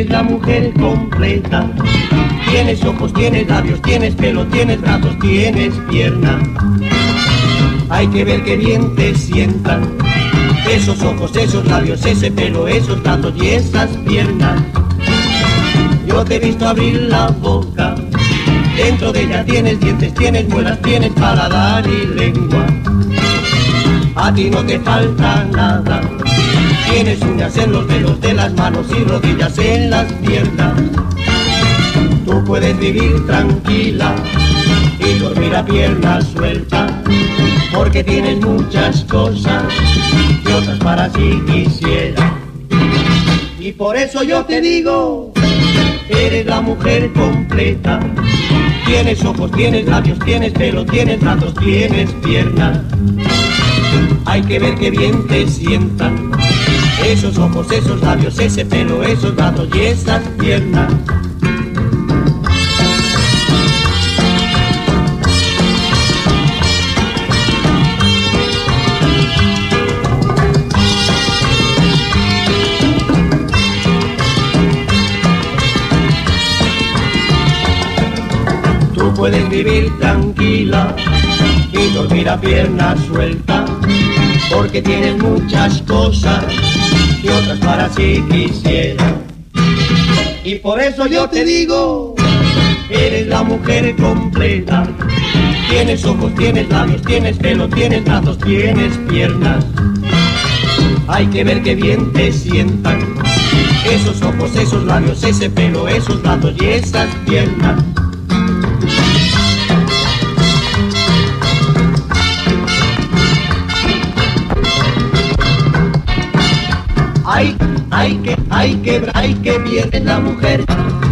Eres la mujer completa. Tienes ojos, tienes labios, tienes pelo, tienes brazos, tienes pierna. Hay que ver qué bien te sientan esos ojos, esos labios, ese pelo, esos brazos y esas piernas. Yo te he visto abrir la boca, dentro de ella tienes dientes, tienes muelas, tienes paladar y lengua. A ti no te falta nada, tienes uñas en los dedos de las manos y rodillas en las piernas. Tú puedes vivir tranquila y dormir a pierna suelta, porque tienes muchas cosas que otras para sí quisiera. Y por eso yo te digo, eres la mujer completa. Tienes ojos, tienes labios, tienes pelo, tienes brazos, tienes piernas. Hay que ver qué bien te sientan esos ojos, esos labios, ese pelo, esos brazos y esas piernas. Tú puedes vivir tranquila y dormir a pierna suelta, porque tienes muchas cosas que otras para sí quisiera. Y por eso yo te digo, eres la mujer completa. Tienes ojos, tienes labios, tienes pelo, tienes brazos, tienes piernas. Hay que ver qué bien te sientan esos ojos, esos labios, ese pelo, esos brazos y esas piernas. Hay que bien es la mujer.